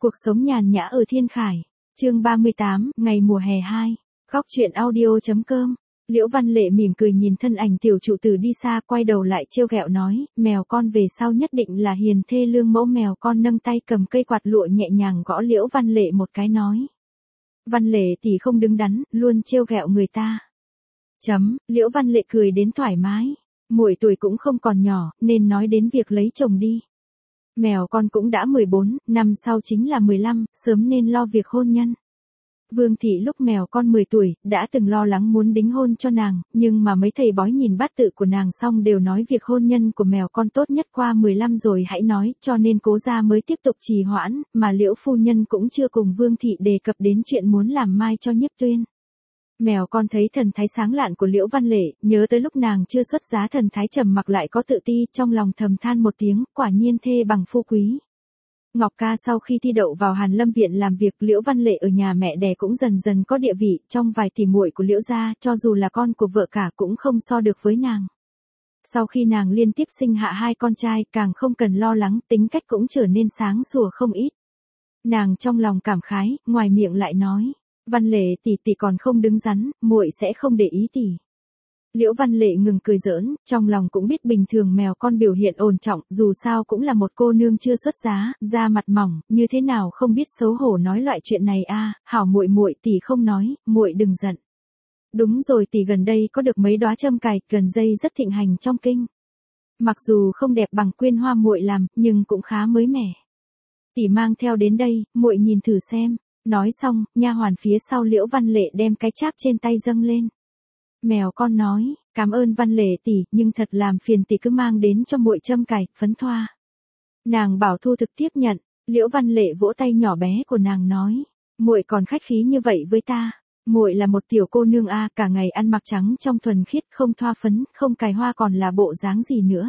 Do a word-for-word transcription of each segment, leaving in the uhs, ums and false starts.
Cuộc sống nhàn nhã ở Thiên Khải. Chương ba mươi tám, ngày mùa hè hai. Góc truyện audio.com. Liễu Văn Lệ mỉm cười nhìn thân ảnh tiểu trụ tử đi xa, quay đầu lại trêu ghẹo nói, mèo con về sau nhất định là hiền thê lương mẫu. Mèo con nâng tay cầm cây quạt lụa nhẹ nhàng gõ Liễu Văn Lệ một cái nói. Văn Lệ tỷ không đứng đắn, luôn trêu ghẹo người ta. Chấm, Liễu Văn Lệ cười đến thoải mái. Muội tuổi cũng không còn nhỏ, nên nói đến việc lấy chồng đi. Mèo con cũng đã mười bốn, năm sau chính là mười lăm, sớm nên lo việc hôn nhân. Vương thị lúc mèo con mười tuổi, đã từng lo lắng muốn đính hôn cho nàng, nhưng mà mấy thầy bói nhìn bát tự của nàng xong đều nói việc hôn nhân của mèo con tốt nhất qua mười lăm rồi hãy nói, cho nên cố gia mới tiếp tục trì hoãn, mà Liễu phu nhân cũng chưa cùng Vương thị đề cập đến chuyện muốn làm mai cho Nhiếp Tuyên. Mèo con thấy thần thái sáng lạn của Liễu Văn Lệ, nhớ tới lúc nàng chưa xuất giá thần thái trầm mặc lại có tự ti, trong lòng thầm than một tiếng, quả nhiên thê bằng phu quý. Ngọc Ca sau khi thi đậu vào Hàn Lâm viện làm việc, Liễu Văn Lệ ở nhà mẹ đẻ cũng dần dần có địa vị, trong vài tỷ muội của Liễu gia, cho dù là con của vợ cả cũng không so được với nàng. Sau khi nàng liên tiếp sinh hạ hai con trai, càng không cần lo lắng, tính cách cũng trở nên sáng sủa không ít. Nàng trong lòng cảm khái, ngoài miệng lại nói. Văn Lệ tỷ tỷ còn không đứng đắn, muội sẽ không để ý tỷ. Liễu Văn Lệ ngừng cười giỡn, trong lòng cũng biết bình thường mèo con biểu hiện ổn trọng, dù sao cũng là một cô nương chưa xuất giá, da mặt mỏng, như thế nào không biết xấu hổ nói loại chuyện này a, à, hảo muội muội tỷ không nói, muội đừng giận. Đúng rồi tỷ, gần đây có được mấy đóa châm cài, gần dây rất thịnh hành trong kinh. Mặc dù không đẹp bằng quyên hoa muội làm, nhưng cũng khá mới mẻ. Tỷ mang theo đến đây, muội nhìn thử xem. Nói xong, nha hoàn phía sau Liễu Văn Lệ đem cái cháp trên tay dâng lên. Mèo con nói, cảm ơn Văn Lệ tỷ, nhưng thật làm phiền tỷ cứ mang đến cho muội châm cài, phấn thoa. Nàng bảo thu thực tiếp nhận, Liễu Văn Lệ vỗ tay nhỏ bé của nàng nói, muội còn khách khí như vậy với ta, muội là một tiểu cô nương a, cả ngày ăn mặc trắng trong thuần khiết, không thoa phấn, không cài hoa còn là bộ dáng gì nữa.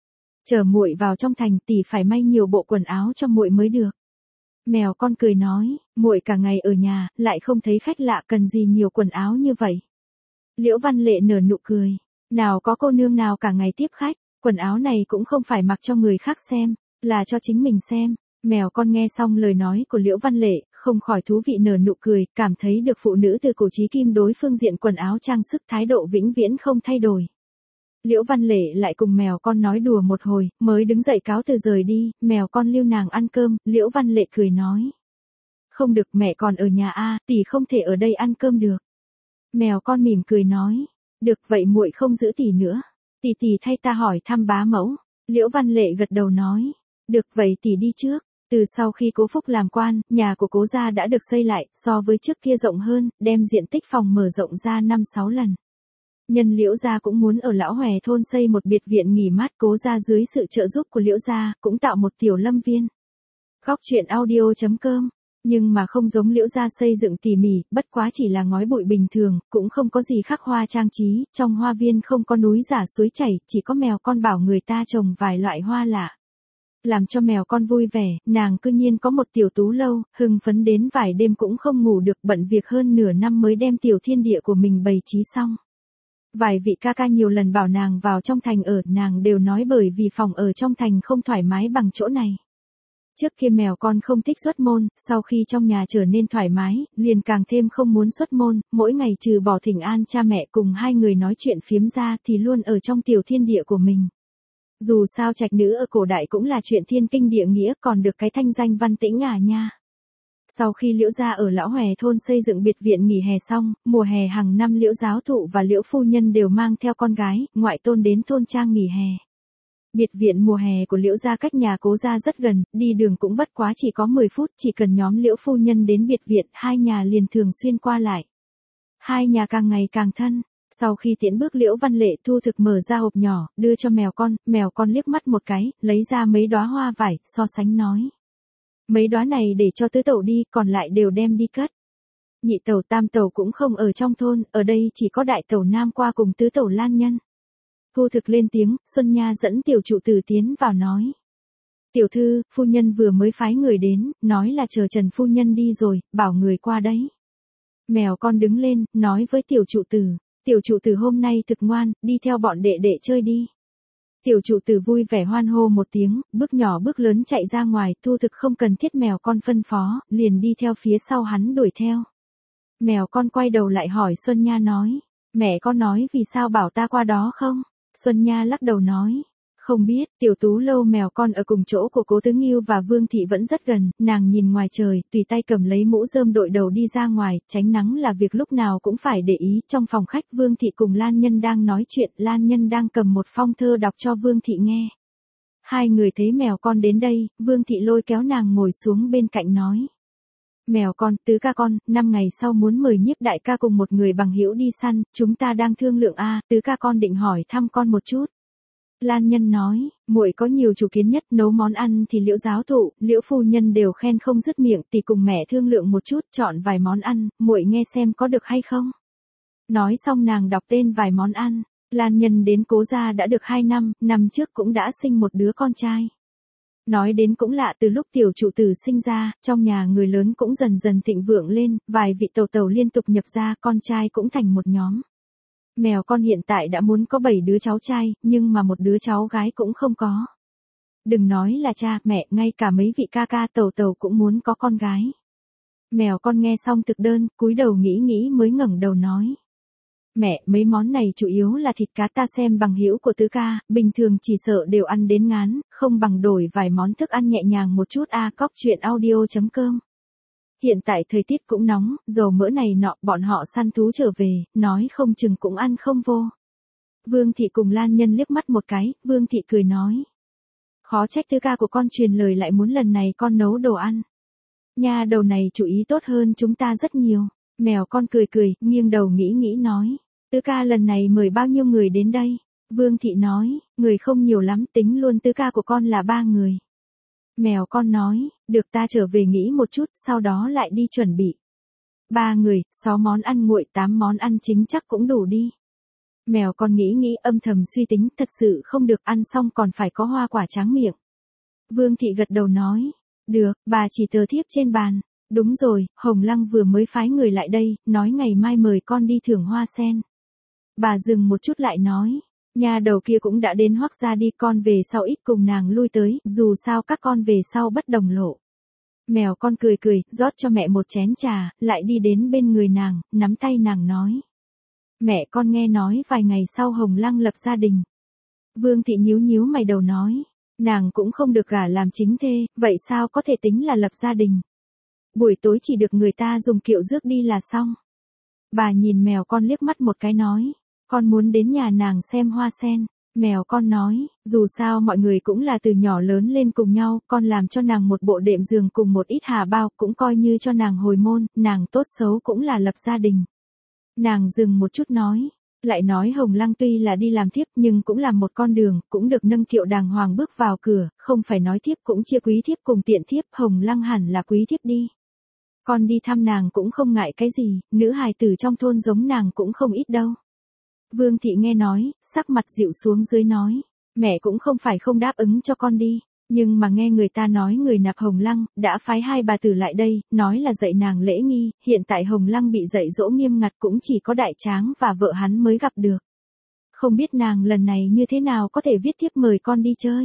Chờ muội vào trong thành tỷ phải may nhiều bộ quần áo cho muội mới được. Mèo con cười nói, muội cả ngày ở nhà, lại không thấy khách lạ cần gì nhiều quần áo như vậy. Liễu Văn Lệ nở nụ cười, nào có cô nương nào cả ngày tiếp khách, quần áo này cũng không phải mặc cho người khác xem, là cho chính mình xem. Mèo con nghe xong lời nói của Liễu Văn Lệ, không khỏi thú vị nở nụ cười, cảm thấy được phụ nữ từ cổ chí kim đối phương diện quần áo trang sức thái độ vĩnh viễn không thay đổi. Liễu Văn Lệ lại cùng mèo con nói đùa một hồi, mới đứng dậy cáo từ rời đi, mèo con lưu nàng ăn cơm, Liễu Văn Lệ cười nói. Không được, mẹ còn ở nhà a, tỷ không thể ở đây ăn cơm được. Mèo con mỉm cười nói, được vậy muội không giữ tỷ nữa, tỷ tỷ thay ta hỏi thăm bá mẫu. Liễu Văn Lệ gật đầu nói, được vậy tỷ đi trước. Từ sau khi Cố Phúc làm quan, nhà của Cố gia đã được xây lại, so với trước kia rộng hơn, đem diện tích phòng mở rộng ra năm sáu lần. Nhân Liễu gia cũng muốn ở Lão Hòe thôn xây một biệt viện nghỉ mát, Cố gia dưới sự trợ giúp của Liễu gia, cũng tạo một tiểu lâm viên. Góc truyện audio.com. Nhưng mà không giống Liễu gia xây dựng tỉ mỉ, bất quá chỉ là ngói bụi bình thường, cũng không có gì khắc hoa trang trí, trong hoa viên không có núi giả suối chảy, chỉ có mèo con bảo người ta trồng vài loại hoa lạ. Làm cho mèo con vui vẻ, nàng cư nhiên có một tiểu tú lâu, hưng phấn đến vài đêm cũng không ngủ được, bận việc hơn nửa năm mới đem tiểu thiên địa của mình bày trí xong. Vài vị ca ca nhiều lần bảo nàng vào trong thành ở, nàng đều nói bởi vì phòng ở trong thành không thoải mái bằng chỗ này. Trước kia mèo con không thích xuất môn, sau khi trong nhà trở nên thoải mái, liền càng thêm không muốn xuất môn, mỗi ngày trừ bỏ thỉnh an cha mẹ cùng hai người nói chuyện phiếm ra thì luôn ở trong tiểu thiên địa của mình. Dù sao trạch nữ ở cổ đại cũng là chuyện thiên kinh địa nghĩa, còn được cái thanh danh văn tĩnh à nha. Sau khi Liễu gia ở Lão Hòe thôn xây dựng biệt viện nghỉ hè xong, mùa hè hàng năm Liễu giáo thụ và Liễu phu nhân đều mang theo con gái, ngoại tôn đến thôn trang nghỉ hè. Biệt viện mùa hè của Liễu gia cách nhà Cố gia rất gần, đi đường cũng bất quá chỉ có mười phút, chỉ cần nhóm Liễu phu nhân đến biệt viện, hai nhà liền thường xuyên qua lại. Hai nhà càng ngày càng thân. Sau khi tiễn bước Liễu Văn Lệ, thu thực mở ra hộp nhỏ, đưa cho mèo con, mèo con liếc mắt một cái, lấy ra mấy đóa hoa vải, so sánh nói. Mấy đóa này để cho tứ tẩu đi, còn lại đều đem đi cất. Nhị tẩu tam tẩu cũng không ở trong thôn, ở đây chỉ có đại tẩu Nam qua cùng tứ tẩu Lan Nhân. Thu thực lên tiếng, Xuân Nha dẫn tiểu trụ tử tiến vào nói. Tiểu thư, phu nhân vừa mới phái người đến, nói là chờ Trần phu nhân đi rồi, bảo người qua đấy. Mèo con đứng lên, nói với tiểu trụ tử, tiểu trụ tử hôm nay thực ngoan, đi theo bọn đệ đệ chơi đi. Tiểu trụ tử vui vẻ hoan hô một tiếng, bước nhỏ bước lớn chạy ra ngoài, Thu Thực không cần thiết mèo con phân phó, liền đi theo phía sau hắn đuổi theo. Mèo con quay đầu lại hỏi Xuân Nha nói, mẹ con nói vì sao bảo ta qua đó không? Xuân Nha lắc đầu nói, không biết. Tiểu Tú Lâu mèo con ở cùng chỗ của Cố Tứ Ngưu và Vương Thị vẫn rất gần, nàng nhìn ngoài trời, tùy tay cầm lấy mũ rơm đội đầu đi ra ngoài, tránh nắng là việc lúc nào cũng phải để ý. Trong phòng khách Vương Thị cùng Lan Nhân đang nói chuyện, Lan Nhân đang cầm một phong thơ đọc cho Vương Thị nghe. Hai người thấy mèo con đến đây, Vương Thị lôi kéo nàng ngồi xuống bên cạnh nói. Mèo con, Tứ ca con, năm ngày sau muốn mời Nhiếp đại ca cùng một người bằng hữu đi săn, chúng ta đang thương lượng a, Tứ ca con định hỏi thăm con một chút. Lan Nhân nói, muội có nhiều chủ kiến nhất, nấu món ăn thì Liễu giáo thụ, Liễu phu nhân đều khen không dứt miệng, thì cùng mẹ thương lượng một chút, chọn vài món ăn, muội nghe xem có được hay không. Nói xong nàng đọc tên vài món ăn. Lan Nhân đến Cố gia đã được hai năm, năm trước cũng đã sinh một đứa con trai. Nói đến cũng lạ, từ lúc tiểu trụ tử sinh ra, trong nhà người lớn cũng dần dần thịnh vượng lên, vài vị tàu tàu liên tục nhập ra, con trai cũng thành một nhóm. Mèo con hiện tại đã muốn có bảy đứa cháu trai, nhưng mà một đứa cháu gái cũng không có. Đừng nói là cha, mẹ, ngay cả mấy vị ca ca tàu tàu cũng muốn có con gái. Mèo con nghe xong thực đơn, cúi đầu nghĩ nghĩ mới ngẩng đầu nói. Mẹ, mấy món này chủ yếu là thịt cá, ta xem bằng hữu của Tứ ca, bình thường chỉ sợ đều ăn đến ngán, không bằng đổi vài món thức ăn nhẹ nhàng một chút a. À, cóc truyện audio chấm com. Hiện tại thời tiết cũng nóng, dầu mỡ này nọ, bọn họ săn thú trở về, nói không chừng cũng ăn không vô. Vương Thị cùng Lan Nhân liếc mắt một cái, Vương Thị cười nói. Khó trách Tứ ca của con truyền lời lại muốn lần này con nấu đồ ăn. Nha đầu này chủ ý tốt hơn chúng ta rất nhiều. Mèo con cười cười, nghiêng đầu nghĩ nghĩ nói. Tứ ca lần này mời bao nhiêu người đến đây? Vương Thị nói, người không nhiều lắm, tính luôn Tứ ca của con là ba người. Mèo con nói, được, ta trở về nghĩ một chút, sau đó lại đi chuẩn bị. Ba người, sáu món ăn nguội, tám món ăn chính chắc cũng đủ đi. Mèo con nghĩ nghĩ âm thầm suy tính, thật sự không được, ăn xong còn phải có hoa quả tráng miệng. Vương Thị gật đầu nói, được, bà chỉ tờ thiếp trên bàn. Đúng rồi, Hồng Lăng vừa mới phái người lại đây, nói ngày mai mời con đi thưởng hoa sen. Bà dừng một chút lại nói, nhà đầu kia cũng đã đến Hoắc gia đi, con về sau ít cùng nàng lui tới, dù sao các con về sau bất đồng lộ. Mèo con cười cười, rót cho mẹ một chén trà, lại đi đến bên người nàng, nắm tay nàng nói. Mẹ con nghe nói vài ngày sau Hồng Lăng lập gia đình. Vương Thị nhíu nhíu mày đầu nói, nàng cũng không được gả làm chính thê, vậy sao có thể tính là lập gia đình. Buổi tối chỉ được người ta dùng kiệu rước đi là xong. Bà nhìn mèo con liếc mắt một cái nói, con muốn đến nhà nàng xem hoa sen. Mèo con nói, dù sao mọi người cũng là từ nhỏ lớn lên cùng nhau, con làm cho nàng một bộ đệm giường cùng một ít hà bao, cũng coi như cho nàng hồi môn, nàng tốt xấu cũng là lập gia đình. Nàng dừng một chút nói, lại nói Hồng Lăng tuy là đi làm thiếp nhưng cũng là một con đường, cũng được nâng kiệu đàng hoàng bước vào cửa, không phải nói thiếp cũng chia quý thiếp cùng tiện thiếp, Hồng Lăng hẳn là quý thiếp đi. Con đi thăm nàng cũng không ngại cái gì, nữ hài tử trong thôn giống nàng cũng không ít đâu. Vương Thị nghe nói, sắc mặt dịu xuống dưới nói, mẹ cũng không phải không đáp ứng cho con đi, nhưng mà nghe người ta nói người nạp Hồng Lăng, đã phái hai bà tử lại đây, nói là dạy nàng lễ nghi, hiện tại Hồng Lăng bị dạy dỗ nghiêm ngặt cũng chỉ có đại tráng và vợ hắn mới gặp được. Không biết nàng lần này như thế nào có thể viết thiếp mời con đi chơi.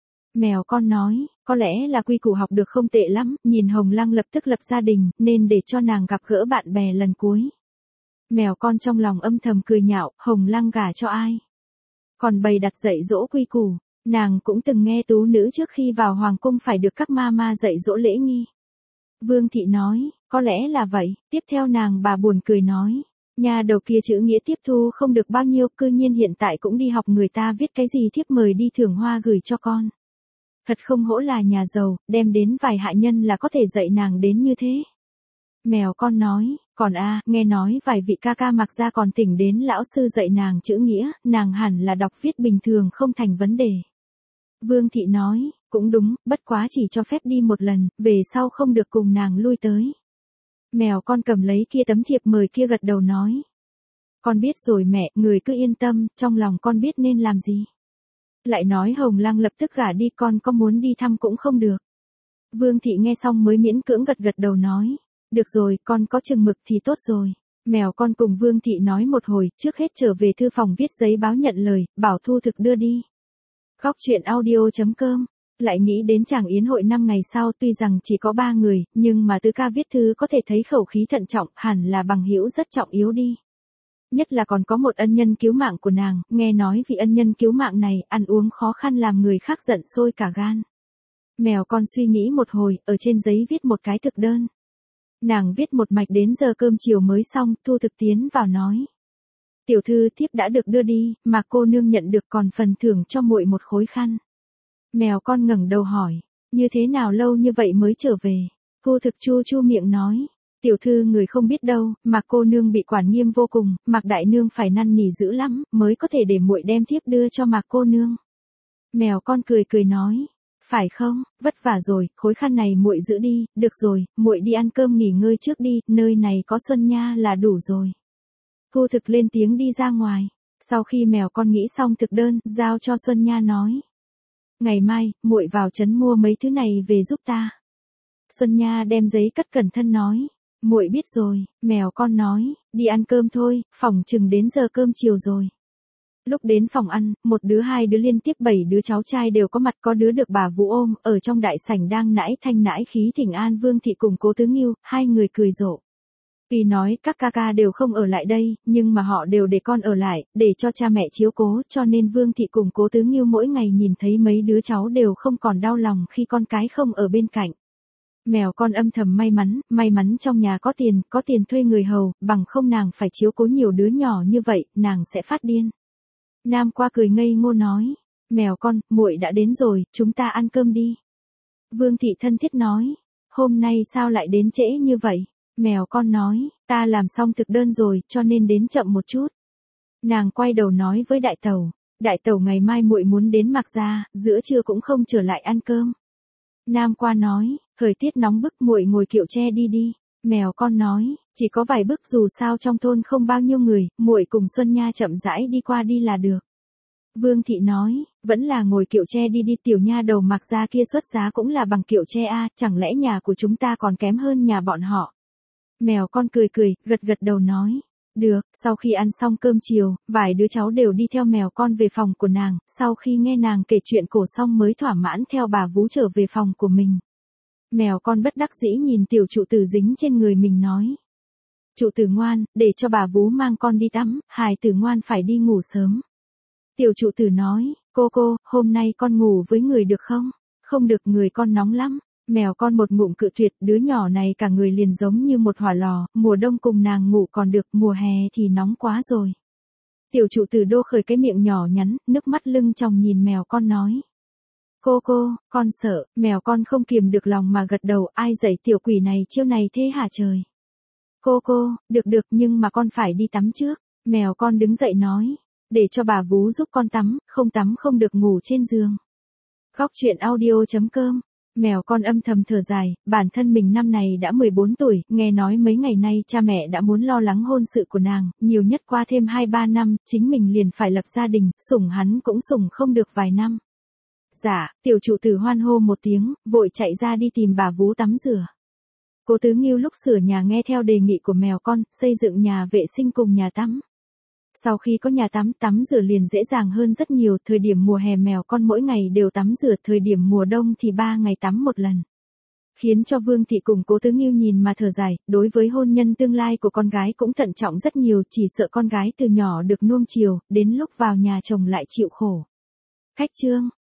Mèo con nói, có lẽ là quy củ học được không tệ lắm, nhìn Hồng Lăng lập tức lập gia đình, nên để cho nàng gặp gỡ bạn bè lần cuối. Mèo con trong lòng âm thầm cười nhạo, Hồng Lăng gả cho ai? Còn bày đặt dạy dỗ quy củ, nàng cũng từng nghe tú nữ trước khi vào hoàng cung phải được các ma ma dạy dỗ lễ nghi. Vương Thị nói, có lẽ là vậy, tiếp theo nàng bà buồn cười nói, nhà đầu kia chữ nghĩa tiếp thu không được bao nhiêu, cư nhiên hiện tại cũng đi học người ta viết cái gì thiếp mời đi thưởng hoa gửi cho con. Thật không hổ là nhà giàu, đem đến vài hạ nhân là có thể dạy nàng đến như thế. Mèo con nói, còn a, nghe nói vài vị ca ca mặc ra còn tỉnh đến lão sư dạy nàng chữ nghĩa, nàng hẳn là đọc viết bình thường không thành vấn đề. Vương Thị nói, cũng đúng, bất quá chỉ cho phép đi một lần, về sau không được cùng nàng lui tới. Mèo con cầm lấy kia tấm thiệp mời kia gật đầu nói. Con biết rồi mẹ, người cứ yên tâm, trong lòng con biết nên làm gì. Lại nói Hồng Lăng lập tức gả đi, con có muốn đi thăm cũng không được. Vương Thị nghe xong mới miễn cưỡng gật gật đầu nói. Được rồi, con có chừng mực thì tốt rồi. Mèo con cùng Vương Thị nói một hồi, trước hết trở về thư phòng viết giấy báo nhận lời, bảo Thu Thực đưa đi. Góc chuyện audio chấm com. Lại nghĩ đến chàng yến hội năm ngày sau, tuy rằng chỉ có ba người, nhưng mà Tứ Ca viết thư có thể thấy khẩu khí thận trọng, hẳn là bằng hữu rất trọng yếu đi. Nhất là còn có một ân nhân cứu mạng của nàng, nghe nói vì ân nhân cứu mạng này, ăn uống khó khăn làm người khác giận sôi cả gan. Mèo con suy nghĩ một hồi, ở trên giấy viết một cái thực đơn. Nàng viết một mạch đến giờ cơm chiều mới xong, Thu Thực tiến vào nói. Tiểu thư thiếp đã được đưa đi, mà cô nương nhận được còn phần thưởng cho muội một khối khăn. Mèo con ngẩng đầu hỏi, như thế nào lâu như vậy mới trở về? Thu Thực chu chu miệng nói, tiểu thư người không biết đâu, mà cô nương bị quản nghiêm vô cùng, Mạc đại nương phải năn nỉ dữ lắm, mới có thể để muội đem thiếp đưa cho Mạc cô nương. Mèo con cười cười nói, phải không, vất vả rồi, khối khăn này muội giữ đi, được rồi, muội đi ăn cơm nghỉ ngơi trước đi, nơi này có Xuân Nha là đủ rồi. Thu Thực lên tiếng đi ra ngoài, sau khi mèo con nghĩ xong thực đơn, giao cho Xuân Nha nói. Ngày mai, muội vào trấn mua mấy thứ này về giúp ta. Xuân Nha đem giấy cất cẩn thận nói, muội biết rồi, mèo con nói, đi ăn cơm thôi, phòng chừng đến giờ cơm chiều rồi. Lúc đến phòng ăn, một đứa hai đứa liên tiếp bảy đứa cháu trai đều có mặt, có đứa được bà Vũ ôm, ở trong đại sảnh đang nãi thanh nãi khí thỉnh an Vương Thị cùng Cố Tứ Nghiêu, hai người cười rộ. Tuy nói các ca ca đều không ở lại đây, nhưng mà họ đều để con ở lại, để cho cha mẹ chiếu cố, cho nên Vương Thị cùng Cố Tứ Nghiêu mỗi ngày nhìn thấy mấy đứa cháu đều không còn đau lòng khi con cái không ở bên cạnh. Mèo con âm thầm may mắn, may mắn trong nhà có tiền, có tiền thuê người hầu, bằng không nàng phải chiếu cố nhiều đứa nhỏ như vậy, nàng sẽ phát điên. Nam qua cười ngây ngô nói, mèo con, muội đã đến rồi, chúng ta ăn cơm đi. Vương Thị thân thiết nói, hôm nay sao lại đến trễ như vậy? Mèo con nói, ta làm xong thực đơn rồi, cho nên đến chậm một chút. Nàng quay đầu nói với đại tẩu, đại tẩu ngày mai muội muốn đến Mạc gia, giữa trưa cũng không trở lại ăn cơm. Nam qua nói, thời tiết nóng bức muội ngồi kiệu tre đi đi. Mèo con nói, chỉ có vài bước dù sao trong thôn không bao nhiêu người, muội cùng Xuân Nha chậm rãi đi qua đi là được. Vương Thị nói, vẫn là ngồi kiệu tre đi đi, tiểu nha đầu Mạc gia kia xuất giá cũng là bằng kiệu tre a, chẳng lẽ nhà của chúng ta còn kém hơn nhà bọn họ. Mèo con cười cười, gật gật đầu nói, được. Sau khi ăn xong cơm chiều, vài đứa cháu đều đi theo mèo con về phòng của nàng, sau khi nghe nàng kể chuyện cổ xong mới thỏa mãn theo bà Vú trở về phòng của mình. Mèo con bất đắc dĩ nhìn tiểu trụ tử dính trên người mình nói. Trụ tử ngoan, để cho bà Vú mang con đi tắm, hài tử ngoan phải đi ngủ sớm. Tiểu trụ tử nói, cô cô, hôm nay con ngủ với người được không? Không được, người con nóng lắm. Mèo con một ngụm cự tuyệt, đứa nhỏ này cả người liền giống như một hỏa lò, mùa đông cùng nàng ngủ còn được, mùa hè thì nóng quá rồi. Tiểu trụ tử đô khởi cái miệng nhỏ nhắn, nước mắt lưng tròng nhìn mèo con nói. Cô cô, con sợ, mèo con không kiềm được lòng mà gật đầu, ai dạy tiểu quỷ này chiêu này thế hả trời. Cô cô, được được nhưng mà con phải đi tắm trước. Mèo con đứng dậy nói, để cho bà Vú giúp con tắm, không tắm không được ngủ trên giường. Góc chuyện audio chấm com. Mèo con âm thầm thở dài, bản thân mình năm này đã mười bốn tuổi, nghe nói mấy ngày nay cha mẹ đã muốn lo lắng hôn sự của nàng, nhiều nhất qua thêm hai ba năm, chính mình liền phải lập gia đình, sủng hắn cũng sủng không được vài năm. Dạ, tiểu trụ tử hoan hô một tiếng, vội chạy ra đi tìm bà Vú tắm rửa. Cố Tứ Nghiêu lúc sửa nhà nghe theo đề nghị của mèo con, xây dựng nhà vệ sinh cùng nhà tắm. Sau khi có nhà tắm, tắm rửa liền dễ dàng hơn rất nhiều, thời điểm mùa hè mèo con mỗi ngày đều tắm rửa, thời điểm mùa đông thì ba ngày tắm một lần. Khiến cho Vương Thị cùng Cố Tứ Nghiêu nhìn mà thở dài, đối với hôn nhân tương lai của con gái cũng thận trọng rất nhiều, chỉ sợ con gái từ nhỏ được nuông chiều, đến lúc vào nhà chồng lại chịu khổ. Khách chương